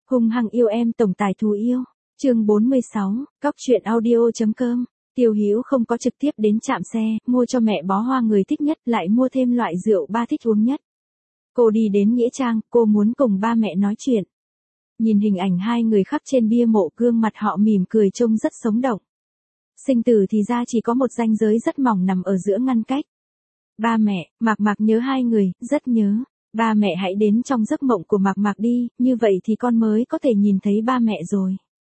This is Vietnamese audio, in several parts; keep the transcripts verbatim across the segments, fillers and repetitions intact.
Hung hăng yêu em tổng tài thú yêu. Chương bốn mươi sáu, cóc truyện audio.com. Tiêu Hữu không có trực tiếp đến trạm xe, mua cho mẹ bó hoa người thích nhất, lại mua thêm loại rượu ba thích uống nhất. Cô đi đến nghĩa trang, cô muốn cùng ba mẹ nói chuyện. Nhìn hình ảnh hai người khắc trên bia mộ, gương mặt họ mỉm cười trông rất sống động. Sinh tử thì ra chỉ có một ranh giới rất mỏng nằm ở giữa ngăn cách. Ba mẹ, Mạc Mạc nhớ hai người, rất nhớ. Ba mẹ hãy đến trong giấc mộng của Mạc Mạc đi, như vậy thì con mới có thể nhìn thấy ba mẹ rồi.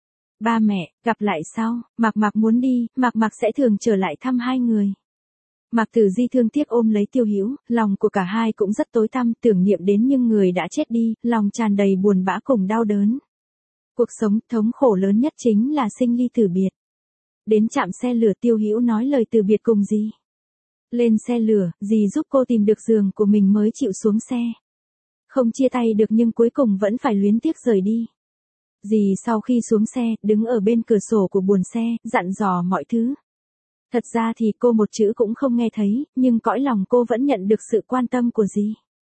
Ba mẹ, gặp lại sau, Mạc Mạc muốn đi, Mạc Mạc sẽ thường trở lại thăm hai người. Mạc Tử Di thương tiếc ôm lấy Tiêu Hữu, lòng của cả hai cũng rất tối tăm, tưởng niệm đến những người đã chết đi, lòng tràn đầy buồn bã cùng đau đớn. Cuộc sống thống khổ lớn nhất chính là sinh ly tử biệt. Đến trạm xe lửa, Tiêu Hữu nói lời từ biệt cùng dì. Lên xe lửa, dì giúp cô tìm được giường của mình mới chịu xuống xe. Không chia tay được nhưng cuối cùng vẫn phải luyến tiếc rời đi. Dì sau khi xuống xe, đứng ở bên cửa sổ của buồng xe, dặn dò mọi thứ. Thật ra thì cô một chữ cũng không nghe thấy, nhưng cõi lòng cô vẫn nhận được sự quan tâm của dì.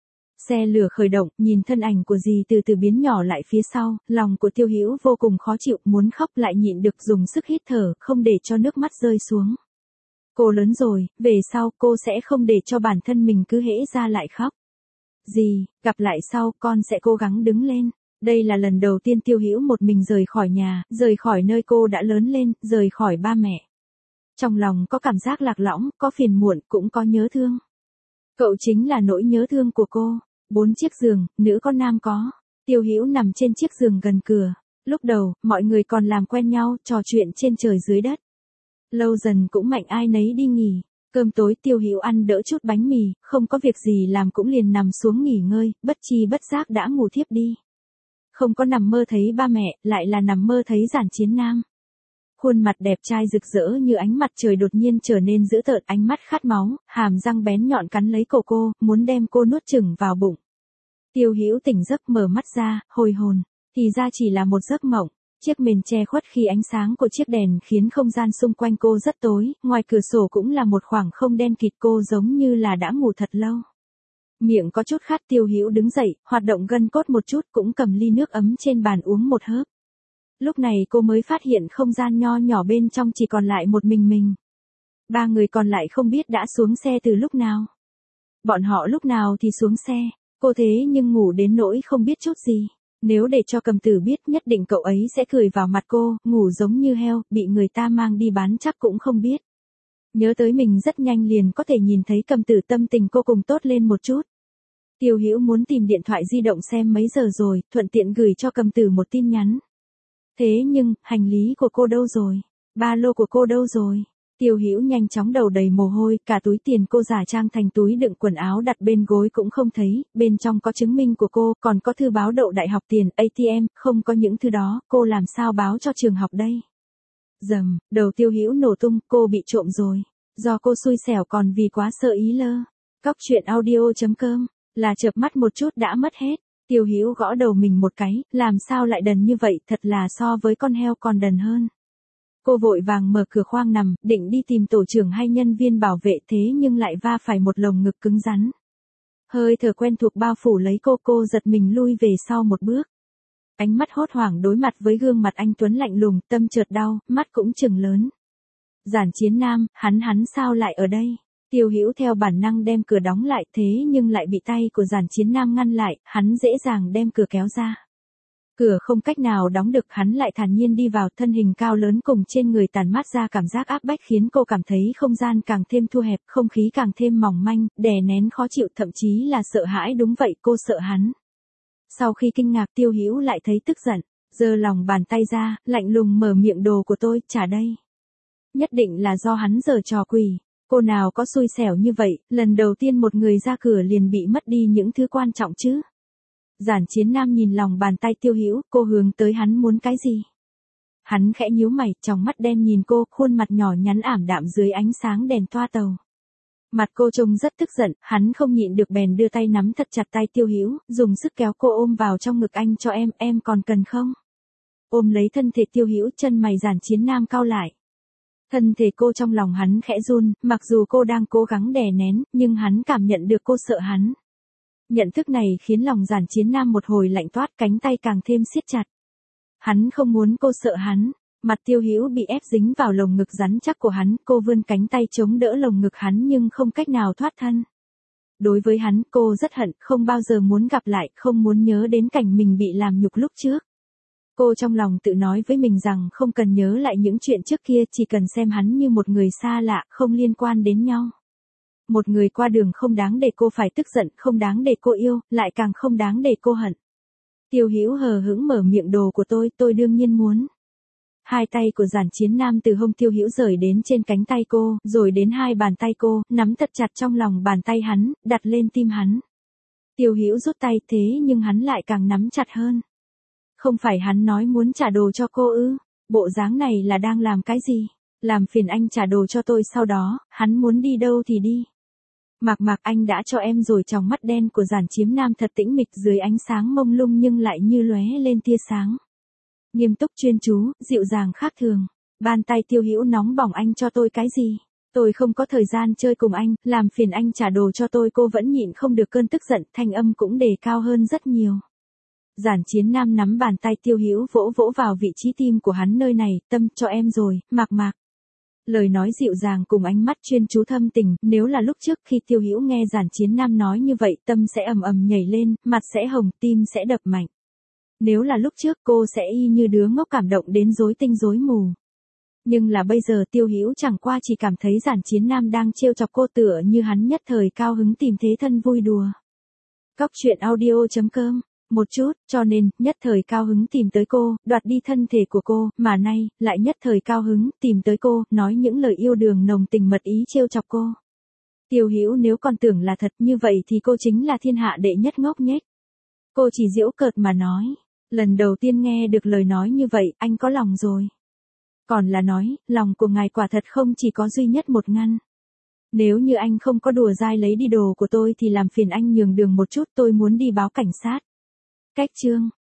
Xe lửa khởi động, nhìn thân ảnh của dì từ từ biến nhỏ lại phía sau, lòng của Tiêu Hữu vô cùng khó chịu, muốn khóc lại nhịn được dùng sức hít thở, không để cho nước mắt rơi xuống. Cô lớn rồi, về sau cô sẽ không để cho bản thân mình cứ hễ ra lại khóc. Dì, gặp lại sau, con sẽ cố gắng đứng lên. Đây là lần đầu tiên Tiêu Hữu một mình rời khỏi nhà, rời khỏi nơi cô đã lớn lên, rời khỏi ba mẹ. Trong lòng có cảm giác lạc lõng, có phiền muộn, cũng có nhớ thương. Cậu chính là nỗi nhớ thương của cô. Bốn chiếc giường, nữ có nam có. Tiêu Hữu nằm trên chiếc giường gần cửa. Lúc đầu, mọi người còn làm quen nhau, trò chuyện trên trời dưới đất. Lâu dần cũng mạnh ai nấy đi nghỉ. Cơm tối Tiêu Hữu ăn đỡ chút bánh mì, không có việc gì làm cũng liền nằm xuống nghỉ ngơi, bất chi bất giác đã ngủ thiếp đi. Không có nằm mơ thấy ba mẹ, lại là nằm mơ thấy Giản Chiến Nam. Khuôn mặt đẹp trai rực rỡ như ánh mặt trời đột nhiên trở nên dữ tợn, ánh mắt khát máu, hàm răng bén nhọn cắn lấy cổ cô, muốn đem cô nuốt chửng vào bụng. Tiêu Hữu tỉnh giấc mở mắt ra, hồi hồn, thì ra chỉ là một giấc mộng. Chiếc mền che khuất khi ánh sáng của chiếc đèn khiến không gian xung quanh cô rất tối, ngoài cửa sổ cũng là một khoảng không đen kịt, cô giống như là đã ngủ thật lâu. Miệng có chút khát, Tiêu Hữu đứng dậy, hoạt động gân cốt một chút, cũng cầm ly nước ấm trên bàn uống một hớp. Lúc này cô mới phát hiện không gian nho nhỏ bên trong chỉ còn lại một mình mình. Ba người còn lại không biết đã xuống xe từ lúc nào. Bọn họ lúc nào thì xuống xe, cô thế nhưng ngủ đến nỗi không biết chút gì. Nếu để cho Cầm Tử biết nhất định cậu ấy sẽ cười vào mặt cô, ngủ giống như heo, bị người ta mang đi bán chắc cũng không biết. Nhớ tới mình rất nhanh liền có thể nhìn thấy Cầm Tử, tâm tình cô cùng tốt lên một chút. Tiêu Hữu muốn tìm điện thoại di động xem mấy giờ rồi, thuận tiện gửi cho Cầm Tử một tin nhắn. Thế nhưng, hành lý của cô đâu rồi? Ba lô của cô đâu rồi? Tiêu Hữu nhanh chóng đầu đầy mồ hôi, cả túi tiền cô giả trang thành túi đựng quần áo đặt bên gối cũng không thấy, bên trong có chứng minh của cô, còn có thư báo đậu đại học, tiền a tê em, không có những thứ đó, cô làm sao báo cho trường học đây? Dầm, đầu Tiêu Hữu nổ tung, cô bị trộm rồi. Do cô xui xẻo còn vì quá sợ ý lơ. Cóc truyện audio.com, là chợp mắt một chút đã mất hết. Tiêu Hữu gõ đầu mình một cái, làm sao lại đần như vậy, thật là so với con heo còn đần hơn. Cô vội vàng mở cửa khoang nằm, định đi tìm tổ trưởng hay nhân viên bảo vệ, thế nhưng lại va phải một lồng ngực cứng rắn. Hơi thở quen thuộc bao phủ lấy cô, cô giật mình lui về sau một bước. Ánh mắt hốt hoảng đối mặt với gương mặt anh Tuấn lạnh lùng, tâm chợt đau, mắt cũng trừng lớn. Giản Chiến Nam, hắn hắn sao lại ở đây? Tiêu Hữu theo bản năng đem cửa đóng lại, thế nhưng lại bị tay của Giản Chiến Nam ngăn lại, hắn dễ dàng đem cửa kéo ra. Cửa không cách nào đóng được, hắn lại thản nhiên đi vào, thân hình cao lớn cùng trên người tản mát ra cảm giác áp bách khiến cô cảm thấy không gian càng thêm thu hẹp, không khí càng thêm mỏng manh, đè nén khó chịu, thậm chí là sợ hãi. Đúng vậy, cô sợ hắn. Sau khi kinh ngạc, Tiêu Hữu lại thấy tức giận, giơ lòng bàn tay ra, lạnh lùng mở miệng, đồ của tôi, trả đây. Nhất định là do hắn giở trò quỷ. Cô nào có xui xẻo như vậy, lần đầu tiên một người ra cửa liền bị mất đi những thứ quan trọng chứ. Giản Chiến Nam nhìn lòng bàn tay Tiêu Hữu, cô hướng tới hắn muốn cái gì? Hắn khẽ nhíu mày, trong mắt đen nhìn cô, khuôn mặt nhỏ nhắn ảm đạm dưới ánh sáng đèn toa tàu. Mặt cô trông rất tức giận, hắn không nhịn được bèn đưa tay nắm thật chặt tay Tiêu Hữu, dùng sức kéo cô ôm vào trong ngực, anh cho em, em còn cần không? Ôm lấy thân thể Tiêu Hữu, chân mày Giản Chiến Nam cau lại. Thân thể cô trong lòng hắn khẽ run, mặc dù cô đang cố gắng đè nén, nhưng hắn cảm nhận được cô sợ hắn. Nhận thức này khiến lòng Giản Chiến Nam một hồi lạnh toát, cánh tay càng thêm siết chặt. Hắn không muốn cô sợ hắn, mặt Tiêu Hữu bị ép dính vào lồng ngực rắn chắc của hắn, cô vươn cánh tay chống đỡ lồng ngực hắn nhưng không cách nào thoát thân. Đối với hắn, cô rất hận, không bao giờ muốn gặp lại, không muốn nhớ đến cảnh mình bị làm nhục lúc trước. Cô trong lòng tự nói với mình rằng không cần nhớ lại những chuyện trước kia, chỉ cần xem hắn như một người xa lạ, không liên quan đến nhau. Một người qua đường không đáng để cô phải tức giận, không đáng để cô yêu, lại càng không đáng để cô hận. Tiêu Hữu hờ hững mở miệng, đồ của tôi, tôi đương nhiên muốn. Hai tay của Giản Chiến Nam từ hông Tiêu Hữu rời đến trên cánh tay cô, rồi đến hai bàn tay cô, nắm thật chặt trong lòng bàn tay hắn, đặt lên tim hắn. Tiêu Hữu rút tay, thế nhưng hắn lại càng nắm chặt hơn. Không phải hắn nói muốn trả đồ cho cô ư? Bộ dáng này là đang làm cái gì? Làm phiền anh trả đồ cho tôi, sau đó, hắn muốn đi đâu thì đi. Mạc Mạc, anh đã cho em rồi. Tròng mắt đen của Giản Chiến Nam thật tĩnh mịch, dưới ánh sáng mông lung nhưng lại như lóe lên tia sáng. Nghiêm túc chuyên chú, dịu dàng khác thường. Bàn tay Tiêu Hữu nóng bỏng, anh cho tôi cái gì? Tôi không có thời gian chơi cùng anh, làm phiền anh trả đồ cho tôi. Cô vẫn nhịn không được cơn tức giận, thanh âm cũng đề cao hơn rất nhiều. Giản Chiến Nam nắm bàn tay Tiêu Hữu vỗ vỗ vào vị trí tim của hắn, nơi này, tâm cho em rồi, Mạc Mạc. Lời nói dịu dàng cùng ánh mắt chuyên chú thâm tình, nếu là lúc trước khi Tiêu Hữu nghe Giản Chiến Nam nói như vậy, tâm sẽ ầm ầm nhảy lên, mặt sẽ hồng, tim sẽ đập mạnh. Nếu là lúc trước, cô sẽ y như đứa ngốc cảm động đến rối tinh rối mù. Nhưng là bây giờ Tiêu Hữu chẳng qua chỉ cảm thấy Giản Chiến Nam đang trêu chọc cô, tựa như hắn nhất thời cao hứng tìm thế thân vui đùa. Cóc truyện audio chấm com. Một chút, cho nên, nhất thời cao hứng tìm tới cô, đoạt đi thân thể của cô, mà nay, lại nhất thời cao hứng, tìm tới cô, nói những lời yêu đương nồng tình mật ý trêu chọc cô. Tiêu Hữu nếu còn tưởng là thật như vậy thì cô chính là thiên hạ đệ nhất ngốc nghếch. Cô chỉ giễu cợt mà nói. Lần đầu tiên nghe được lời nói như vậy, anh có lòng rồi. Còn là nói, lòng của ngài quả thật không chỉ có duy nhất một ngăn. Nếu như anh không có đùa dai lấy đi đồ của tôi thì làm phiền anh nhường đường một chút, tôi muốn đi báo cảnh sát. Cách chương